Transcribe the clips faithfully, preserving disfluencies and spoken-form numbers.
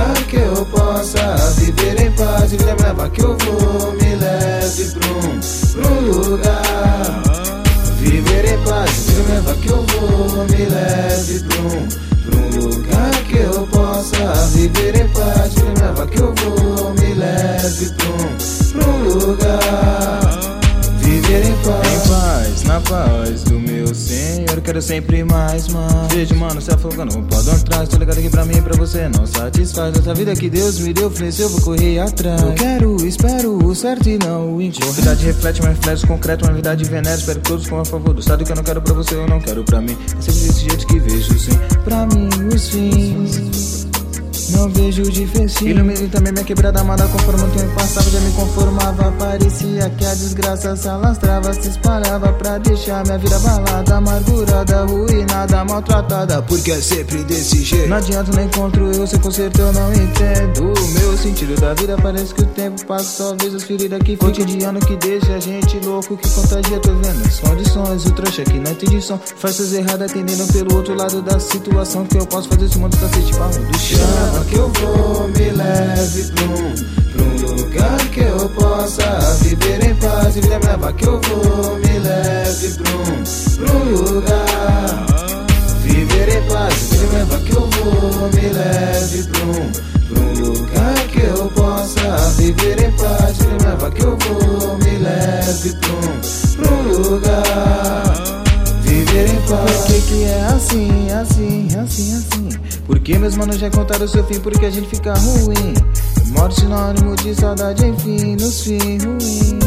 lugar que eu possa viver em paz. Vida me leva que eu vou, me leve pra um, pra um lugar. Viver em paz, vida me leva que eu vou, me leve pra um, pra um lugar que eu possa viver em paz. Vida me leva que eu vou, me leve pra um, pra um lugar. Viver em paz, em paz, na paz do meu Senhor, quero sempre mais, mano. Vejo, mano, se afogando um pau atrás. Tô ligado que pra mim e pra você não satisfaz. Essa vida que Deus me deu, ofereceu, eu vou correr atrás. Eu quero, espero o certo e não o incorreto. Verdade reflete, mas reflete concreto, uma verdade venera. Espero que todos com a favor do estado que eu não quero pra você, eu não quero pra mim. É sempre desse jeito que vejo, sim, pra mim os fins. Não vejo diferença. Ilumine também minha quebrada amada. Conforme o tempo passava, já me conformava. Parecia que a desgraça se alastrava, se espalhava pra deixar minha vida abalada, amargurada, arruinada, maltratada. Porque é sempre desse jeito. Não adianta, não encontro eu, sem conserto eu não entendo o meu sentido da vida. Parece que o tempo passa, só vejo as feridas que ficam. Cotidiano que deixa a gente louco, que contagia. Tô vendo as condições, o trouxa que não tem som. Faz coisas erradas, atendendo pelo outro lado da situação. Que eu posso fazer esse mundo tá se tipo do chão. Que eu vou, me leve pra um, pra um lugar que eu possa viver em paz. Vida me leva que eu vou, me leve pra um, pra um lugar. Viver em paz, vida me leva que eu vou, me leve pra um, pra um lugar que eu possa viver em paz. Vida me leva que eu vou, me leve pra um, pra um lugar. Viver em paz. Por que que é assim, assim, assim, assim? Porque meus manos já contaram o seu fim, porque a gente fica ruim. Morte sinônimo de saudade, enfim, nos fins ruins.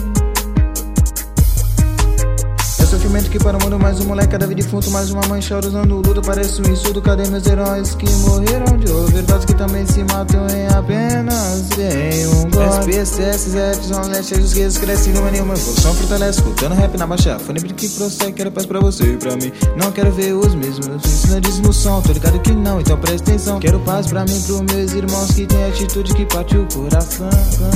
É sofrimento que para o mundo, mais um moleque cada vez defunto, mais uma mãe chora usando luto, parece um insulto. Cadê meus heróis que morreram de overdose, que também se matam em apenas em um gole? S P S S, Z F, Zona Leste, os guias crescem numa nenhuma evolução, fortalece, escutando rap na baixa. Fone que prossegue, quero paz pra você e pra mim. Não quero ver os mesmos ensinantes no som, tô ligado que não, então presta atenção. Quero paz pra mim, pros meus irmãos que tem atitude que parte o coração.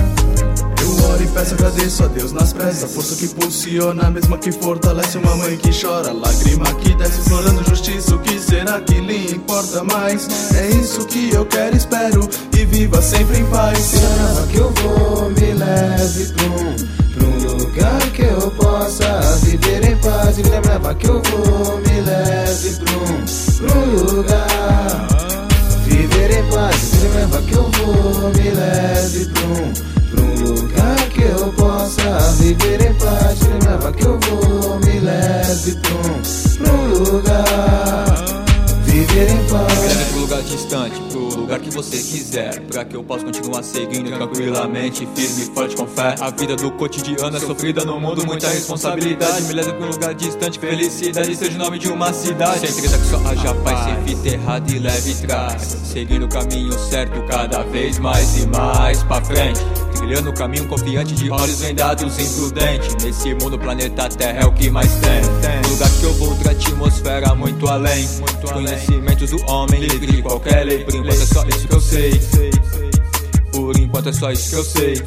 Eu oro e peço, agradeço a Deus nas preces, a força que impulsiona, a mesma que fortalece uma mãe que chora, lágrima que desce explorando justiça. O que será que lhe importa mais? É isso que eu quero, espero, e viva sempre em paz. Vida me leva que eu vou, me leve pra um, pra um lugar que eu possa viver em paz. Vida me leva que eu vou, me leve pra um, pra um lugar. Viver em paz, vida me leva que eu vou, me leve pra um, pra um lugar que eu possa viver em paz. Vida me leva que eu vou, me leve pra um, pra um lugar. Viver em paz. Me leve pro lugar distante, pro lugar que você quiser, pra que eu possa continuar seguindo tranquilamente, firme e forte com fé. A vida do cotidiano é sofrida no mundo, muita responsabilidade. Me leve pro lugar distante, felicidade seja o nome de uma cidade. Sem treta que só haja paz, sem fita errada e leve trás, seguindo o caminho certo cada vez mais e mais pra frente, trilhando o caminho confiante, de olhos vendados, imprudente. Nesse mundo, planeta Terra é o que mais tem. No lugar que eu vou, outra atmosfera muito além, muito conhecimentos do homem, livre de qualquer lei. Por enquanto é só isso que eu sei, por enquanto é só isso que eu sei.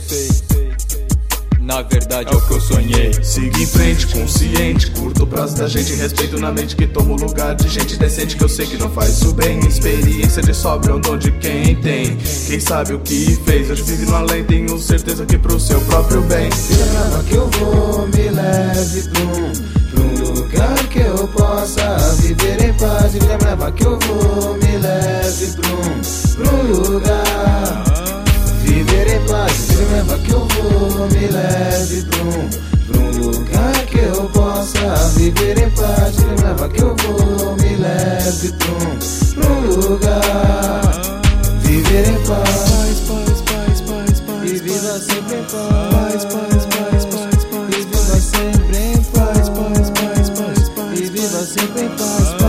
Na verdade é o que eu sonhei. Siga em frente, consciente, curto o prazo da gente, respeito na mente que toma o lugar de gente decente, que eu sei que não faz o bem. Experiência de sobra é um dom de quem tem, quem sabe o que fez. Hoje vive no além, tenho certeza que pro seu próprio bem. Vida me leva que eu vou, me leve pra um, pra um lugar que eu possa viver em paz. Vida me leva que eu vou, me leve pra um, pra um lugar. Viver em paz, vida me leva que eu vou, me leve pra um, pra um lugar que eu possa viver em paz. Vida me leva que eu vou, me leve pra um, pra um lugar. Viver em paz, Paz, paz, paz, paz, e viva sempre em paz, paz, paz, paz, paz, paz, e viva sempre em paz, paz, paz, paz, paz, paz, e viva sempre em paz.